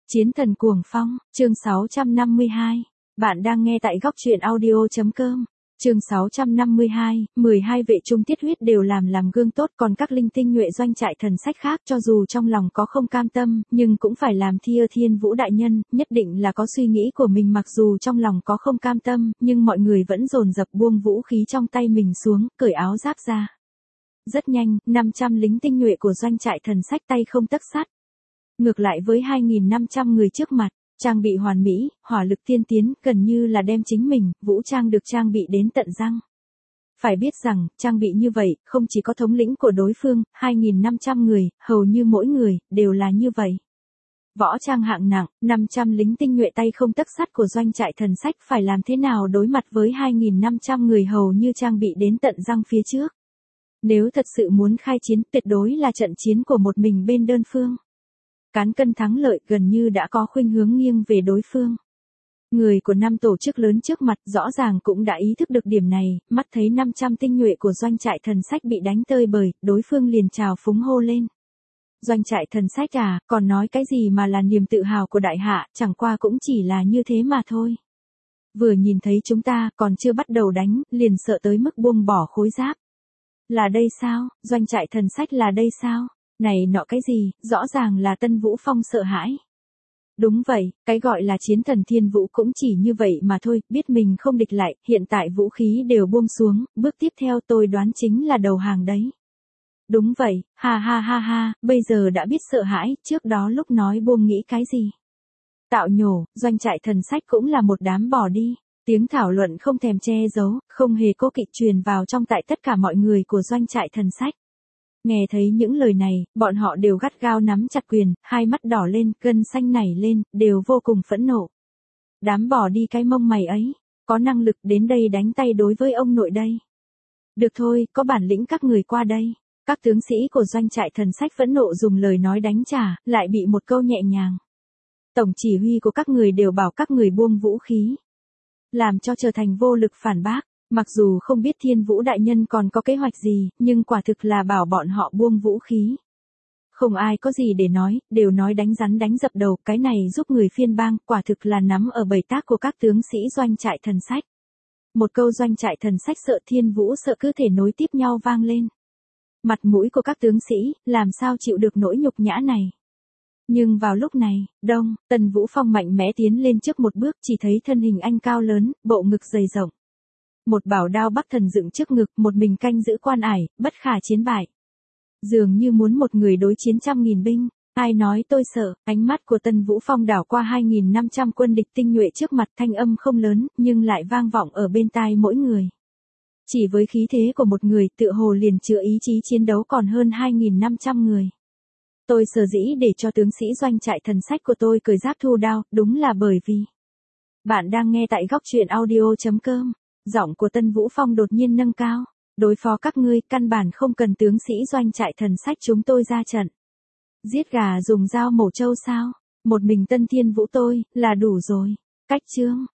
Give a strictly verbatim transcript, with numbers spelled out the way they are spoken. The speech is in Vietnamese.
Chiến thần cuồng phong, chương sáu trăm năm mươi hai. Bạn đang nghe tại góc truyện audio.com. Chương sáu trăm năm mươi hai, mười hai vệ trung tiết huyết đều làm làm gương tốt, còn các linh tinh nhuệ doanh trại thần sách khác cho dù trong lòng có không cam tâm, nhưng cũng phải làm thia Thiên Vũ đại nhân, nhất định là có suy nghĩ của mình, mặc dù trong lòng có không cam tâm, nhưng mọi người vẫn dồn dập buông vũ khí trong tay mình xuống, cởi áo giáp ra. Rất nhanh, năm trăm lính tinh nhuệ của doanh trại thần sách tay không tấc sắt. Ngược lại với hai nghìn năm trăm người trước mặt, trang bị hoàn mỹ, hỏa lực tiên tiến, gần như là đem chính mình, vũ trang được trang bị đến tận răng. Phải biết rằng, trang bị như vậy, không chỉ có thống lĩnh của đối phương, hai nghìn năm trăm người, hầu như mỗi người, đều là như vậy. Võ trang hạng nặng, năm trăm lính tinh nhuệ tay không tấc sắt của doanh trại thần sách phải làm thế nào đối mặt với hai nghìn năm trăm người hầu như trang bị đến tận răng phía trước. Nếu thật sự muốn khai chiến, tuyệt đối là trận chiến của một mình bên đơn phương. Cán cân thắng lợi gần như đã có khuynh hướng nghiêng về đối phương. Người của năm tổ chức lớn trước mặt rõ ràng cũng đã ý thức được điểm này, mắt thấy năm trăm tinh nhuệ của doanh trại thần sách bị đánh tơi bời, đối phương liền trào phúng hô lên. Doanh trại thần sách à, còn nói cái gì mà là niềm tự hào của đại hạ, chẳng qua cũng chỉ là như thế mà thôi. Vừa nhìn thấy chúng ta còn chưa bắt đầu đánh, liền sợ tới mức buông bỏ khối giáp. Là đây sao, doanh trại thần sách là đây sao? Này nọ cái gì, rõ ràng là Tân Vũ Phong sợ hãi. Đúng vậy, cái gọi là chiến thần Thiên Vũ cũng chỉ như vậy mà thôi, biết mình không địch lại, hiện tại vũ khí đều buông xuống, bước tiếp theo tôi đoán chính là đầu hàng đấy. Đúng vậy, ha ha ha ha, bây giờ đã biết sợ hãi, trước đó lúc nói buông nghĩ cái gì. Tạo nhổ, doanh trại thần sách cũng là một đám bỏ đi. Tiếng thảo luận không thèm che giấu, không hề cố kỵ truyền vào trong tại tất cả mọi người của doanh trại thần sách. Nghe thấy những lời này, bọn họ đều gắt gao nắm chặt quyền, hai mắt đỏ lên, gân xanh nảy lên, đều vô cùng phẫn nộ. Đám bỏ đi cái mông mày ấy, có năng lực đến đây đánh tay đối với ông nội đây. Được thôi, có bản lĩnh các người qua đây. Các tướng sĩ của doanh trại thần sách phẫn nộ dùng lời nói đánh trả, lại bị một câu nhẹ nhàng. Tổng chỉ huy của các người đều bảo các người buông vũ khí. Làm cho trở thành vô lực phản bác. Mặc dù không biết Thiên Vũ đại nhân còn có kế hoạch gì, nhưng quả thực là bảo bọn họ buông vũ khí. Không ai có gì để nói, đều nói đánh rắn đánh dập đầu, cái này giúp người phiên bang, quả thực là nắm ở bầy tác của các tướng sĩ doanh trại thần sách. Một câu doanh trại thần sách sợ Thiên Vũ sợ cứ thể nối tiếp nhau vang lên. Mặt mũi của các tướng sĩ, làm sao chịu được nỗi nhục nhã này. Nhưng vào lúc này, đông, Tân Vũ Phong mạnh mẽ tiến lên trước một bước, chỉ thấy thân hình anh cao lớn, bộ ngực dày rộng. Một bảo đao bắc thần dựng trước ngực, một mình canh giữ quan ải, bất khả chiến bại. Dường như muốn một người đối chiến trăm nghìn binh, ai nói tôi sợ, ánh mắt của Tân Vũ Phong đảo qua hai nghìn năm trăm quân địch tinh nhuệ trước mặt, thanh âm không lớn, nhưng lại vang vọng ở bên tai mỗi người. Chỉ với khí thế của một người, tựa hồ liền chứa ý chí chiến đấu còn hơn hai nghìn năm trăm người. Tôi sở dĩ để cho tướng sĩ doanh trại thần sách của tôi cởi giáp thu đao, đúng là bởi vì... Bạn đang nghe tại góc truyện audio.com. Giọng của Tân Vũ Phong đột nhiên nâng cao. Đối phó các ngươi, căn bản không cần tướng sĩ doanh trại thần sách chúng tôi ra trận. Giết gà dùng dao mổ trâu sao? Một mình Tân Thiên Vũ tôi, là đủ rồi. Cách chương,